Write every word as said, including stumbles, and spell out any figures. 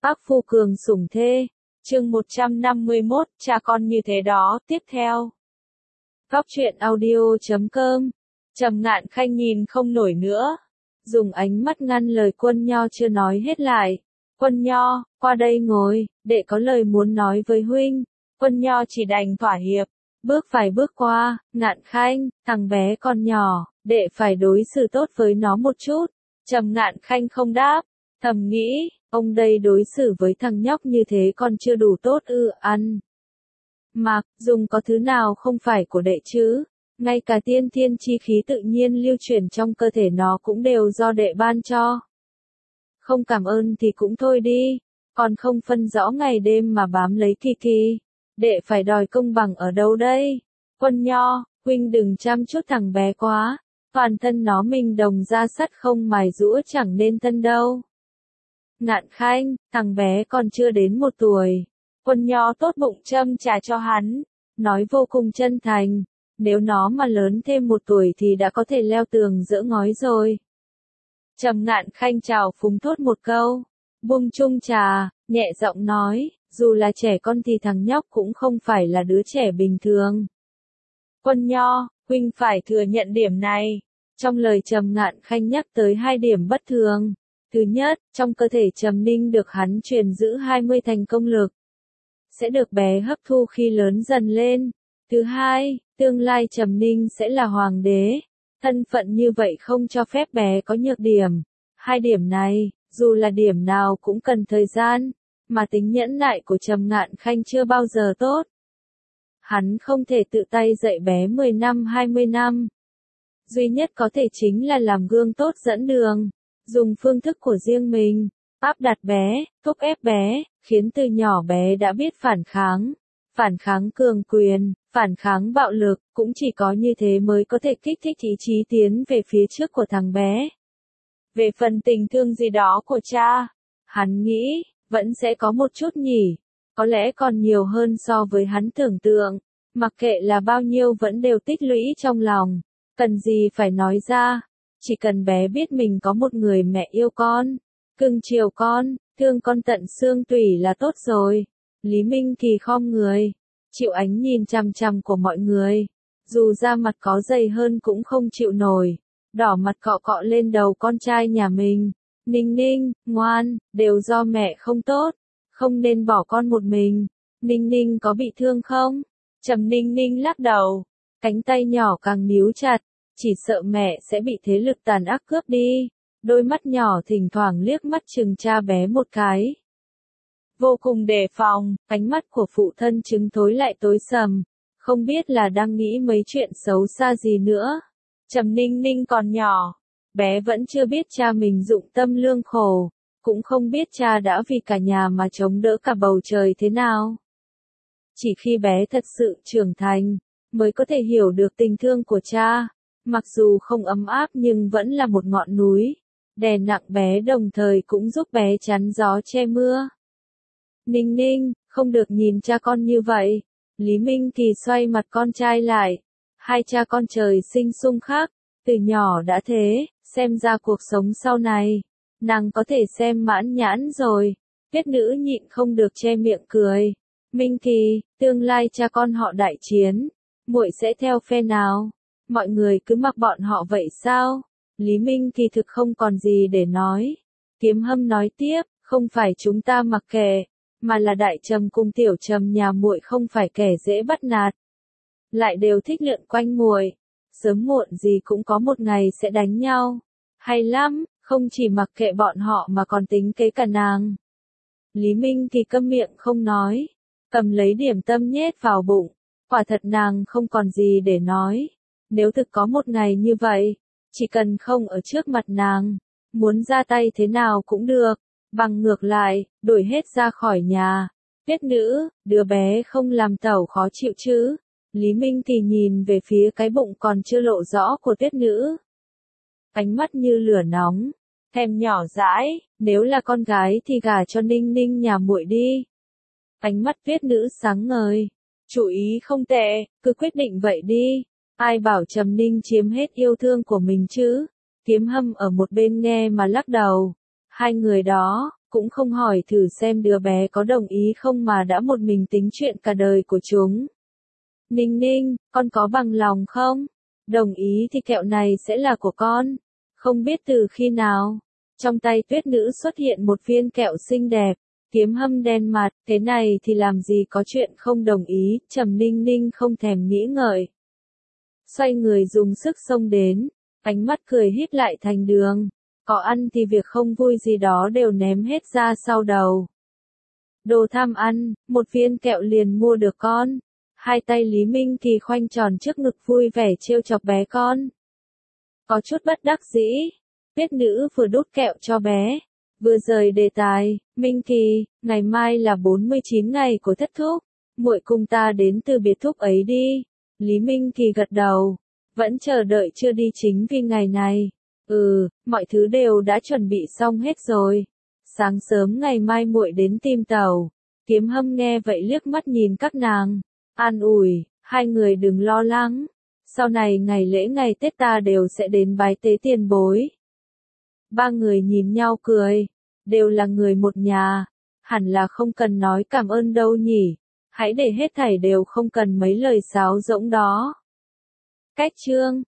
Bác Phu Cường sủng thê, chương một trăm năm mươi mốt, cha con như thế đó, tiếp theo. Góc truyện audio chấm com, Trầm Ngạn Khanh nhìn không nổi nữa, dùng ánh mắt ngăn lời Quân Nho chưa nói hết lại. Quân Nho, qua đây ngồi, đệ có lời muốn nói với huynh. Quân Nho chỉ đành thỏa hiệp, bước vài bước qua. Ngạn Khanh, thằng bé còn nhỏ, đệ phải đối xử tốt với nó một chút. Trầm Ngạn Khanh không đáp, thầm nghĩ, ông đây đối xử với thằng nhóc như thế còn chưa đủ tốt ư? Ăn mặc, dùng có thứ nào không phải của đệ chứ? Ngay cả tiên thiên chi khí tự nhiên lưu chuyển trong cơ thể nó cũng đều do đệ ban cho. Không cảm ơn thì cũng thôi đi, còn không phân rõ ngày đêm mà bám lấy Kỳ Kỳ. Đệ phải đòi công bằng ở đâu đây? Quân Nho, huynh đừng chăm chút thằng bé quá, toàn thân nó mình đồng da sắt không mài rũa chẳng nên thân đâu. Ngạn Khanh, thằng bé còn chưa đến một tuổi. Quân Nho tốt bụng châm trà cho hắn, nói vô cùng chân thành, nếu nó mà lớn thêm một tuổi thì đã có thể leo tường dỡ ngói rồi. Trầm Ngạn Khanh chào phúng thốt một câu, buông chung trà, nhẹ giọng nói, dù là trẻ con thì thằng nhóc cũng không phải là đứa trẻ bình thường. Quân Nho, huynh phải thừa nhận điểm này. Trong lời Trầm Ngạn Khanh nhắc tới hai điểm bất thường. Thứ nhất, trong cơ thể Trầm Ninh được hắn truyền giữ hai mươi thành công lực, sẽ được bé hấp thu khi lớn dần lên. Thứ hai, tương lai Trầm Ninh sẽ là hoàng đế. Thân phận như vậy không cho phép bé có nhược điểm. Hai điểm này, dù là điểm nào cũng cần thời gian, mà tính nhẫn nại của Trầm Ngạn Khanh chưa bao giờ tốt. Hắn không thể tự tay dạy bé mười năm hai mươi năm. Duy nhất có thể chính là làm gương tốt dẫn đường, dùng phương thức của riêng mình, áp đặt bé, thúc ép bé, khiến từ nhỏ bé đã biết phản kháng, phản kháng cường quyền, phản kháng bạo lực, cũng chỉ có như thế mới có thể kích thích ý chí tiến về phía trước của thằng bé. Về phần tình thương gì đó của cha, hắn nghĩ, vẫn sẽ có một chút nhỉ, có lẽ còn nhiều hơn so với hắn tưởng tượng, mặc kệ là bao nhiêu vẫn đều tích lũy trong lòng, cần gì phải nói ra, chỉ cần bé biết mình có một người mẹ yêu con, cưng chiều con, thương con tận xương tủy là tốt rồi. Lý Minh Kỳ khom người, chịu ánh nhìn chằm chằm của mọi người, dù da mặt có dày hơn cũng không chịu nổi, đỏ mặt cọ cọ lên đầu con trai nhà mình. Ninh Ninh, ngoan, đều do mẹ không tốt, không nên bỏ con một mình. Ninh Ninh có bị thương không? Trầm Ninh Ninh lắc đầu, cánh tay nhỏ càng níu chặt, chỉ sợ mẹ sẽ bị thế lực tàn ác cướp đi. Đôi mắt nhỏ thỉnh thoảng liếc mắt chừng cha bé một cái. Vô cùng đề phòng, ánh mắt của phụ thân chứng thối lại tối sầm, không biết là đang nghĩ mấy chuyện xấu xa gì nữa. Trầm Ninh Ninh còn nhỏ, bé vẫn chưa biết cha mình dụng tâm lương khổ, cũng không biết cha đã vì cả nhà mà chống đỡ cả bầu trời thế nào. Chỉ khi bé thật sự trưởng thành, mới có thể hiểu được tình thương của cha, mặc dù không ấm áp nhưng vẫn là một ngọn núi, đè nặng bé đồng thời cũng giúp bé chắn gió che mưa. Ninh Ninh, không được nhìn cha con như vậy. Lý Minh Kỳ xoay mặt con trai lại. Hai cha con trời sinh xung khắc, từ nhỏ đã thế, xem ra cuộc sống sau này, nàng có thể xem mãn nhãn rồi. Tuyết nữ nhịn không được che miệng cười. Minh Kỳ, tương lai cha con họ đại chiến, muội sẽ theo phe nào? Mọi người cứ mặc bọn họ vậy sao? Lý Minh Kỳ thực không còn gì để nói. Kiếm Hâm nói tiếp, không phải chúng ta mặc kệ, mà là Đại Trầm cùng Tiểu Trầm nhà muội không phải kẻ dễ bắt nạt, lại đều thích lượn quanh muội, sớm muộn gì cũng có một ngày sẽ đánh nhau. Hay lắm, không chỉ mặc kệ bọn họ mà còn tính kế cả nàng. Lý Minh Kỳ câm miệng không nói, cầm lấy điểm tâm nhét vào bụng, quả thật nàng không còn gì để nói. Nếu thực có một ngày như vậy, chỉ cần không ở trước mặt nàng, muốn ra tay thế nào cũng được, bằng ngược lại, đuổi hết ra khỏi nhà. Tuyết nữ, đứa bé không làm tẩu khó chịu chứ? Lý Minh Kỳ nhìn về phía cái bụng còn chưa lộ rõ của tuyết nữ. Ánh mắt như lửa nóng, thèm nhỏ dãi, nếu là con gái thì gả cho Ninh Ninh nhà muội đi. Ánh mắt tuyết nữ sáng ngời, chủ ý không tệ, cứ quyết định vậy đi. Ai bảo Trầm Ninh chiếm hết yêu thương của mình chứ? Kiếm Hâm ở một bên nghe mà lắc đầu. Hai người đó, cũng không hỏi thử xem đứa bé có đồng ý không mà đã một mình tính chuyện cả đời của chúng. Ninh Ninh, con có bằng lòng không? Đồng ý thì kẹo này sẽ là của con. Không biết từ khi nào, trong tay Tuyết Nữ xuất hiện một viên kẹo xinh đẹp. Kiếm Hâm đen mặt, thế này thì làm gì có chuyện không đồng ý, Trầm Ninh Ninh không thèm nghĩ ngợi. Xoay người dùng sức xông đến, ánh mắt cười híp lại thành đường. Có ăn thì việc không vui gì đó đều ném hết ra sau đầu. Đồ tham ăn, một viên kẹo liền mua được con. Hai tay Lý Minh Kỳ khoanh tròn trước ngực vui vẻ trêu chọc bé con. Có chút bất đắc dĩ, Tuyết Nữ vừa đút kẹo cho bé, vừa rời đề tài. Minh Kỳ, ngày mai là bốn mươi chín ngày của thất thúc, muội cùng ta đến từ biệt thúc ấy đi. Lý Minh Kỳ gật đầu, vẫn chờ đợi chưa đi chính vì ngày này. Ừ, mọi thứ đều đã chuẩn bị xong hết rồi. Sáng sớm ngày mai muội đến tìm tàu. Kiếm Hâm nghe vậy liếc mắt nhìn các nàng, an ủi, hai người đừng lo lắng. Sau này ngày lễ ngày Tết ta đều sẽ đến bái tế tiền bối. Ba người nhìn nhau cười, đều là người một nhà, hẳn là không cần nói cảm ơn đâu nhỉ. Hãy để hết thảy đều không cần mấy lời sáo rỗng đó. Cách chương